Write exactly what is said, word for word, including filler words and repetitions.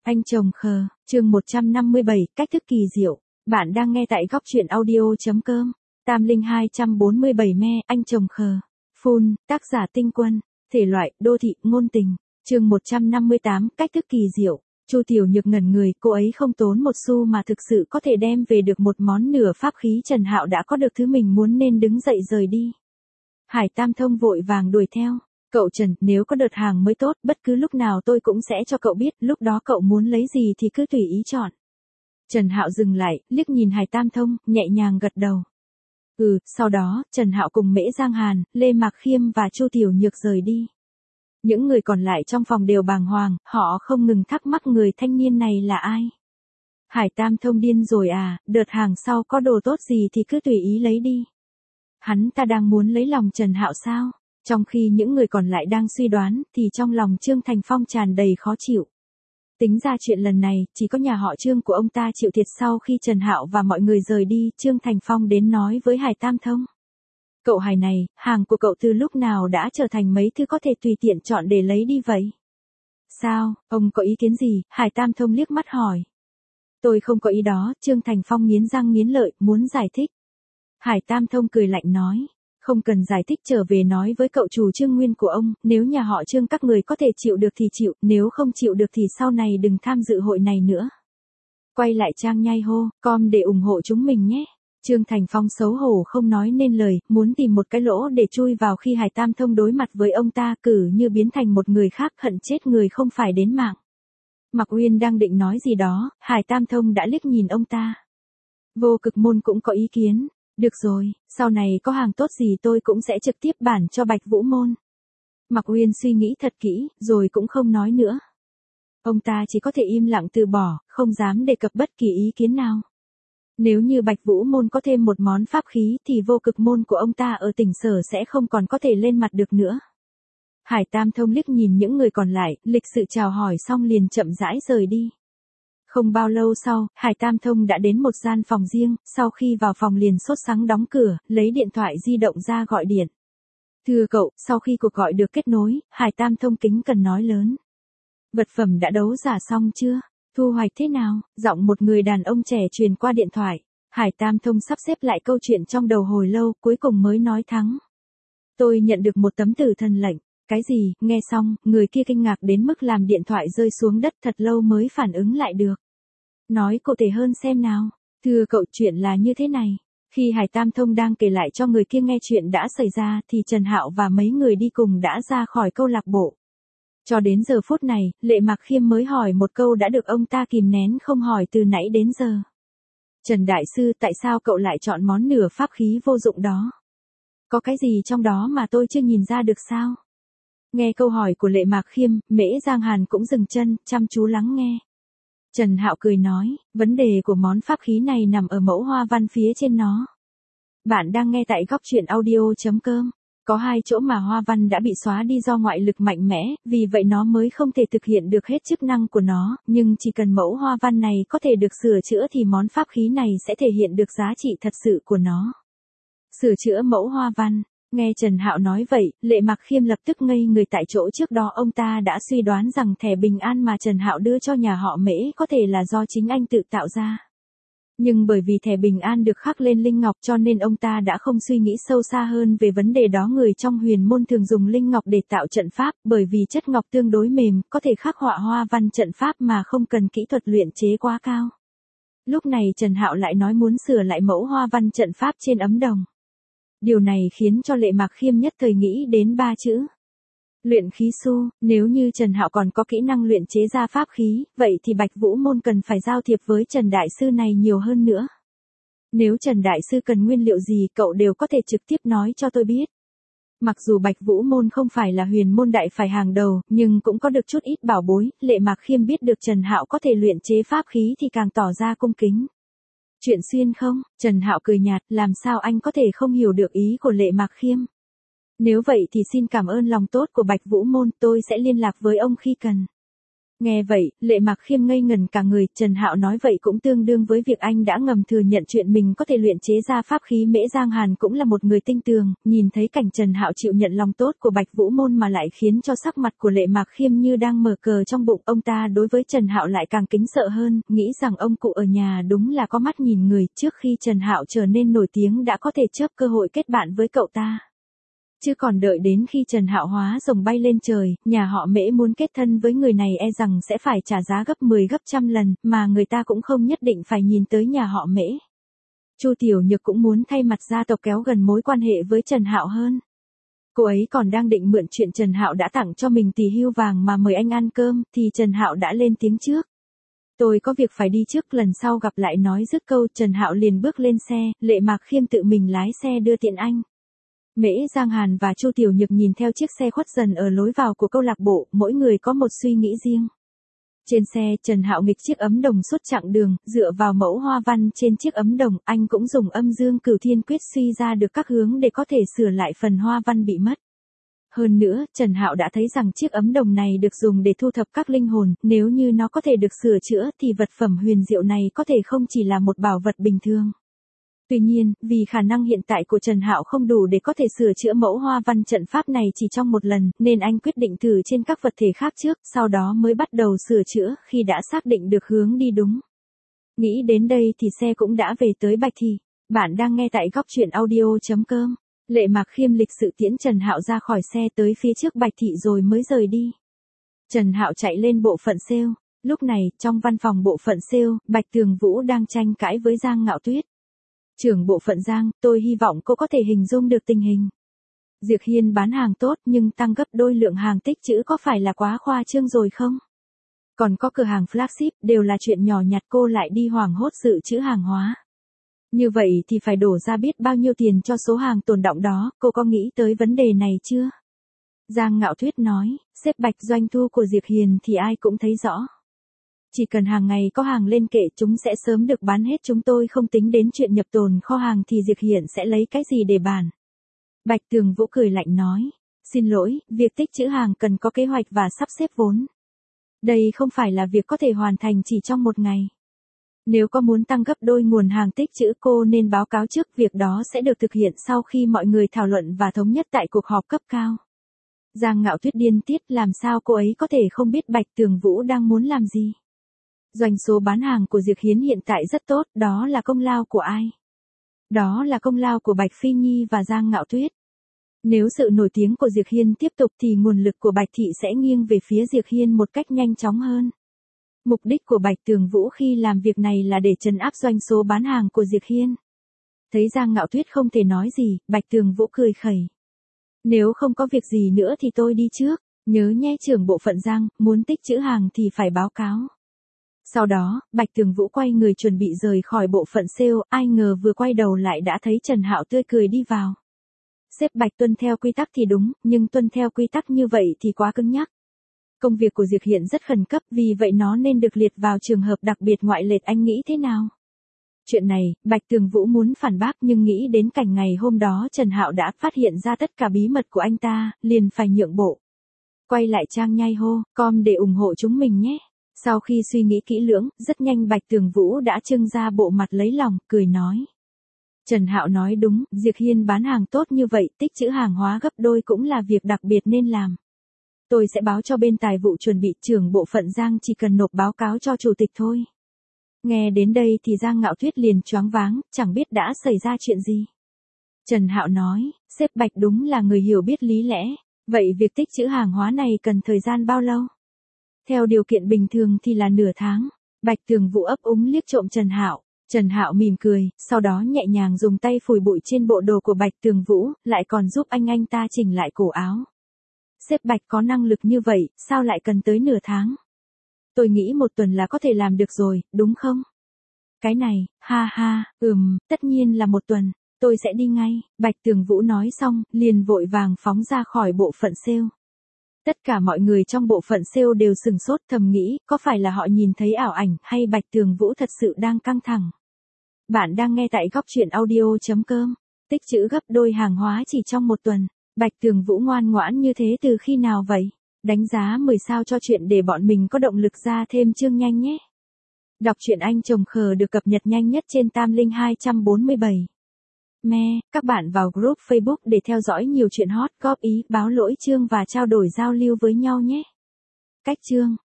Anh chồng khờ, chương một trăm năm mươi bảy, cách thức kỳ diệu. Bạn đang nghe tại góc truyện audio.com. Tam linh hai trăm bốn mươi bảy me, anh chồng khờ. Full, tác giả Tinh Quân. Thể loại, đô thị, ngôn tình. Chương một trăm năm mươi tám, cách thức kỳ diệu. Chu Tiểu Nhược ngẩn người, cô ấy không tốn một xu mà thực sự có thể đem về được một món nửa pháp khí. Trần Hạo đã có được thứ mình muốn nên đứng dậy rời đi. Hải Tam Thông vội vàng đuổi theo. Cậu Trần, nếu có đợt hàng mới tốt, bất cứ lúc nào tôi cũng sẽ cho cậu biết, lúc đó cậu muốn lấy gì thì cứ tùy ý chọn. Trần Hạo dừng lại, liếc nhìn Hải Tam Thông, nhẹ nhàng gật đầu. Ừ, sau đó, Trần Hạo cùng Mễ Giang Hàn, Lê Mạc Khiêm và Chu Tiểu Nhược rời đi. Những người còn lại trong phòng đều bàng hoàng, họ không ngừng thắc mắc người thanh niên này là ai. Hải Tam Thông điên rồi à, đợt hàng sau có đồ tốt gì thì cứ tùy ý lấy đi. Hắn ta đang muốn lấy lòng Trần Hạo sao? Trong khi những người còn lại đang suy đoán, thì trong lòng Trương Thành Phong tràn đầy khó chịu. Tính ra chuyện lần này, chỉ có nhà họ Trương của ông ta chịu thiệt. Sau khi Trần Hạo và mọi người rời đi, Trương Thành Phong đến nói với Hải Tam Thông. Cậu Hải này, hàng của cậu từ lúc nào đã trở thành mấy thứ có thể tùy tiện chọn để lấy đi vậy? Sao, ông có ý kiến gì? Hải Tam Thông liếc mắt hỏi. Tôi không có ý đó, Trương Thành Phong nghiến răng nghiến lợi, muốn giải thích. Hải Tam Thông cười lạnh nói. Không cần giải thích, trở về nói với cậu chủ Trương Nguyên của ông, nếu nhà họ Trương các người có thể chịu được thì chịu, nếu không chịu được thì sau này đừng tham dự hội này nữa. Quay lại trang nhai hô, com để ủng hộ chúng mình nhé. Trương Thành Phong xấu hổ không nói nên lời, muốn tìm một cái lỗ để chui vào khi Hải Tam Thông đối mặt với ông ta, cử như biến thành một người khác, hận chết người không phải đến mạng. Mạc Uyên đang định nói gì đó, Hải Tam Thông đã liếc nhìn ông ta. Vô Cực Môn cũng có ý kiến. Được rồi, sau này có hàng tốt gì tôi cũng sẽ trực tiếp bản cho Bạch Vũ Môn. Mạc Uyên suy nghĩ thật kỹ, rồi cũng không nói nữa. Ông ta chỉ có thể im lặng từ bỏ, không dám đề cập bất kỳ ý kiến nào. Nếu như Bạch Vũ Môn có thêm một món pháp khí thì Vô Cực Môn của ông ta ở tỉnh Sở sẽ không còn có thể lên mặt được nữa. Hải Tam Thông liếc nhìn những người còn lại, lịch sự chào hỏi xong liền chậm rãi rời đi. Không bao lâu sau, Hải Tam Thông đã đến một gian phòng riêng, sau khi vào phòng liền sốt sắng đóng cửa, lấy điện thoại di động ra gọi điện. Thưa cậu, sau khi cuộc gọi được kết nối, Hải Tam Thông kính cần nói lớn. Vật phẩm đã đấu giả xong chưa? Thu hoạch thế nào? Giọng một người đàn ông trẻ truyền qua điện thoại. Hải Tam Thông sắp xếp lại câu chuyện trong đầu hồi lâu, cuối cùng mới nói thắng. Tôi nhận được một tấm tử thần lệnh. Cái gì? Nghe xong, người kia kinh ngạc đến mức làm điện thoại rơi xuống đất, thật lâu mới phản ứng lại được. Nói cụ thể hơn xem nào. Thưa cậu, chuyện là như thế này. Khi Hải Tam Thông đang kể lại cho người kia nghe chuyện đã xảy ra thì Trần Hạo và mấy người đi cùng đã ra khỏi câu lạc bộ. Cho đến giờ phút này, Lệ Mạc Khiêm mới hỏi một câu đã được ông ta kìm nén không hỏi từ nãy đến giờ. Trần Đại Sư, tại sao cậu lại chọn món nửa pháp khí vô dụng đó? Có cái gì trong đó mà tôi chưa nhìn ra được sao? Nghe câu hỏi của Lệ Mạc Khiêm, Mễ Giang Hàn cũng dừng chân, chăm chú lắng nghe. Trần Hạo cười nói, vấn đề của món pháp khí này nằm ở mẫu hoa văn phía trên nó. Bạn đang nghe tại góc truyện audio.com. Có hai chỗ mà hoa văn đã bị xóa đi do ngoại lực mạnh mẽ, vì vậy nó mới không thể thực hiện được hết chức năng của nó, nhưng chỉ cần mẫu hoa văn này có thể được sửa chữa thì món pháp khí này sẽ thể hiện được giá trị thật sự của nó. Sửa chữa mẫu hoa văn. Nghe Trần Hạo nói vậy, Lệ Mạc Khiêm lập tức ngây người tại chỗ. Trước đó ông ta đã suy đoán rằng thẻ bình an mà Trần Hạo đưa cho nhà họ Mễ có thể là do chính anh tự tạo ra. Nhưng bởi vì thẻ bình an được khắc lên linh ngọc cho nên ông ta đã không suy nghĩ sâu xa hơn về vấn đề đó. Người trong huyền môn thường dùng linh ngọc để tạo trận pháp, bởi vì chất ngọc tương đối mềm, có thể khắc họa hoa văn trận pháp mà không cần kỹ thuật luyện chế quá cao. Lúc này Trần Hạo lại nói muốn sửa lại mẫu hoa văn trận pháp trên ấm đồng. Điều này khiến cho Lệ Mạc Khiêm nhất thời nghĩ đến ba chữ. Luyện khí su. Nếu như Trần Hạo còn có kỹ năng luyện chế ra pháp khí, vậy thì Bạch Vũ Môn cần phải giao thiệp với Trần Đại Sư này nhiều hơn nữa. Nếu Trần Đại Sư cần nguyên liệu gì cậu đều có thể trực tiếp nói cho tôi biết. Mặc dù Bạch Vũ Môn không phải là huyền môn đại phải hàng đầu, nhưng cũng có được chút ít bảo bối. Lệ Mạc Khiêm biết được Trần Hạo có thể luyện chế pháp khí thì càng tỏ ra cung kính. Chuyện xuyên không? Trần Hạo cười nhạt, làm sao anh có thể không hiểu được ý của Lệ Mạc Khiêm? Nếu vậy thì xin cảm ơn lòng tốt của Bạch Vũ Môn, tôi sẽ liên lạc với ông khi cần. Nghe vậy, Lệ Mạc Khiêm ngây ngần cả người, Trần Hạo nói vậy cũng tương đương với việc anh đã ngầm thừa nhận chuyện mình có thể luyện chế ra pháp khí Mễ Giang Hàn cũng là một người tinh tường, nhìn thấy cảnh Trần Hạo chịu nhận lòng tốt của Bạch Vũ Môn mà lại khiến cho sắc mặt của Lệ Mạc Khiêm như đang mở cờ trong bụng, ông ta đối với Trần Hạo lại càng kính sợ hơn, nghĩ rằng ông cụ ở nhà đúng là có mắt nhìn người, trước khi Trần Hạo trở nên nổi tiếng đã có thể chớp cơ hội kết bạn với cậu ta. Chứ còn đợi đến khi Trần Hạo hóa rồng bay lên trời, nhà họ Mễ muốn kết thân với người này e rằng sẽ phải trả giá gấp mười gấp trăm lần, mà người ta cũng không nhất định phải nhìn tới nhà họ Mễ. Chu Tiểu Nhược cũng muốn thay mặt gia tộc kéo gần mối quan hệ với Trần Hạo hơn. Cô ấy còn đang định mượn chuyện Trần Hạo đã tặng cho mình tỷ hưu vàng mà mời anh ăn cơm, thì Trần Hạo đã lên tiếng trước. Tôi có việc phải đi trước, lần sau gặp lại, nói dứt câu Trần Hạo liền bước lên xe, Lệ Mạc Khiêm tự mình lái xe đưa tiện anh. Mễ Giang Hàn và Chu Tiểu Nhược nhìn theo chiếc xe khuất dần ở lối vào của câu lạc bộ, mỗi người có một suy nghĩ riêng. Trên xe, Trần Hạo nghịch chiếc ấm đồng suốt chặng đường, dựa vào mẫu hoa văn trên chiếc ấm đồng, anh cũng dùng âm dương cửu thiên quyết suy ra được các hướng để có thể sửa lại phần hoa văn bị mất. Hơn nữa, Trần Hạo đã thấy rằng chiếc ấm đồng này được dùng để thu thập các linh hồn, nếu như nó có thể được sửa chữa thì vật phẩm huyền diệu này có thể không chỉ là một bảo vật bình thường. Tuy nhiên, vì khả năng hiện tại của Trần Hạo không đủ để có thể sửa chữa mẫu hoa văn trận pháp này chỉ trong một lần, nên anh quyết định thử trên các vật thể khác trước, sau đó mới bắt đầu sửa chữa khi đã xác định được hướng đi đúng. Nghĩ đến đây thì xe cũng đã về tới Bạch Thị. Bạn đang nghe tại góc truyện audio chấm com. Lệ Mạc Khiêm lịch sự tiễn Trần Hạo ra khỏi xe tới phía trước Bạch Thị rồi mới rời đi. Trần Hạo chạy lên bộ phận sale. Lúc này, trong văn phòng bộ phận sale, Bạch Tường Vũ đang tranh cãi với Giang Ngạo Tuyết. Trưởng bộ phận Giang, tôi hy vọng cô có thể hình dung được tình hình. Diệp Hiên bán hàng tốt nhưng tăng gấp đôi lượng hàng tích trữ có phải là quá khoa trương rồi không? Còn có cửa hàng flagship đều là chuyện nhỏ nhặt, cô lại đi hoảng hốt dự trữ hàng hóa. Như vậy thì phải đổ ra biết bao nhiêu tiền cho số hàng tồn đọng đó, cô có nghĩ tới vấn đề này chưa? Giang Ngạo Tuyết nói, sếp Bạch, doanh thu của Diệp Hiền thì ai cũng thấy rõ. Chỉ cần hàng ngày có hàng lên kệ chúng sẽ sớm được bán hết, chúng tôi không tính đến chuyện nhập tồn kho hàng thì Diệp Hiển sẽ lấy cái gì để bàn. Bạch Tường Vũ cười lạnh nói, xin lỗi, việc tích trữ hàng cần có kế hoạch và sắp xếp vốn. Đây không phải là việc có thể hoàn thành chỉ trong một ngày. Nếu có muốn tăng gấp đôi nguồn hàng tích trữ cô nên báo cáo trước, việc đó sẽ được thực hiện sau khi mọi người thảo luận và thống nhất tại cuộc họp cấp cao. Giang Ngạo Tuyết điên tiết, làm sao cô ấy có thể không biết Bạch Tường Vũ đang muốn làm gì. Doanh số bán hàng của Diệp Hiến hiện tại rất tốt, đó là công lao của ai? Đó là công lao của Bạch Phi Nhi và Giang Ngạo Tuyết. Nếu sự nổi tiếng của Diệp Hiên tiếp tục thì nguồn lực của Bạch Thị sẽ nghiêng về phía Diệp Hiên một cách nhanh chóng hơn. Mục đích của Bạch Tường Vũ khi làm việc này là để trấn áp doanh số bán hàng của Diệp Hiên. Thấy Giang Ngạo Tuyết không thể nói gì, Bạch Tường Vũ cười khẩy. Nếu không có việc gì nữa thì tôi đi trước, nhớ nhé trưởng bộ phận Giang, muốn tích trữ hàng thì phải báo cáo. Sau đó, Bạch Tường Vũ quay người chuẩn bị rời khỏi bộ phận sale, ai ngờ vừa quay đầu lại đã thấy Trần Hạo tươi cười đi vào. Sếp Bạch, tuân theo quy tắc thì đúng, nhưng tuân theo quy tắc như vậy thì quá cứng nhắc. Công việc của Diệp hiện rất khẩn cấp, vì vậy nó nên được liệt vào trường hợp đặc biệt ngoại lệ, anh nghĩ thế nào? Chuyện này, Bạch Tường Vũ muốn phản bác nhưng nghĩ đến cảnh ngày hôm đó Trần Hạo đã phát hiện ra tất cả bí mật của anh ta, liền phải nhượng bộ. Quay lại trang nhai hô, com để ủng hộ chúng mình nhé. Sau khi suy nghĩ kỹ lưỡng, rất nhanh Bạch Tường Vũ đã trưng ra bộ mặt lấy lòng, cười nói. Trần Hạo nói đúng, Diệp Hiên bán hàng tốt như vậy, tích trữ hàng hóa gấp đôi cũng là việc đặc biệt nên làm. Tôi sẽ báo cho bên tài vụ chuẩn bị, trưởng bộ phận Giang chỉ cần nộp báo cáo cho chủ tịch thôi. Nghe đến đây thì Giang Ngạo Tuyết liền choáng váng, chẳng biết đã xảy ra chuyện gì. Trần Hạo nói, sếp Bạch đúng là người hiểu biết lý lẽ, vậy việc tích trữ hàng hóa này cần thời gian bao lâu? Theo điều kiện bình thường thì là nửa tháng. Bạch Tường Vũ ấp úng liếc trộm Trần Hạo. Trần Hạo mỉm cười, sau đó nhẹ nhàng dùng tay phủi bụi trên bộ đồ của Bạch Tường Vũ, lại còn giúp anh anh ta chỉnh lại cổ áo. Sếp Bạch có năng lực như vậy, sao lại cần tới nửa tháng? Tôi nghĩ một tuần là có thể làm được rồi, đúng không? Cái này, ha ha, ừm, tất nhiên là một tuần, tôi sẽ đi ngay. Bạch Tường Vũ nói xong, liền vội vàng phóng ra khỏi bộ phận sale. Tất cả mọi người trong bộ phận sale đều sừng sốt, thầm nghĩ, có phải là họ nhìn thấy ảo ảnh hay Bạch Tường Vũ thật sự đang căng thẳng. Bạn đang nghe tại góc truyện audio chấm com. Tích trữ gấp đôi hàng hóa chỉ trong một tuần. Bạch Tường Vũ ngoan ngoãn như thế từ khi nào vậy? Đánh giá mười sao cho chuyện để bọn mình có động lực ra thêm chương nhanh nhé. Đọc truyện Anh Chồng Khờ được cập nhật nhanh nhất trên Tam Linh hai bốn bảy. Me, các bạn vào group Facebook để theo dõi nhiều chuyện hot, góp ý, báo lỗi chương và trao đổi giao lưu với nhau nhé. Cách chương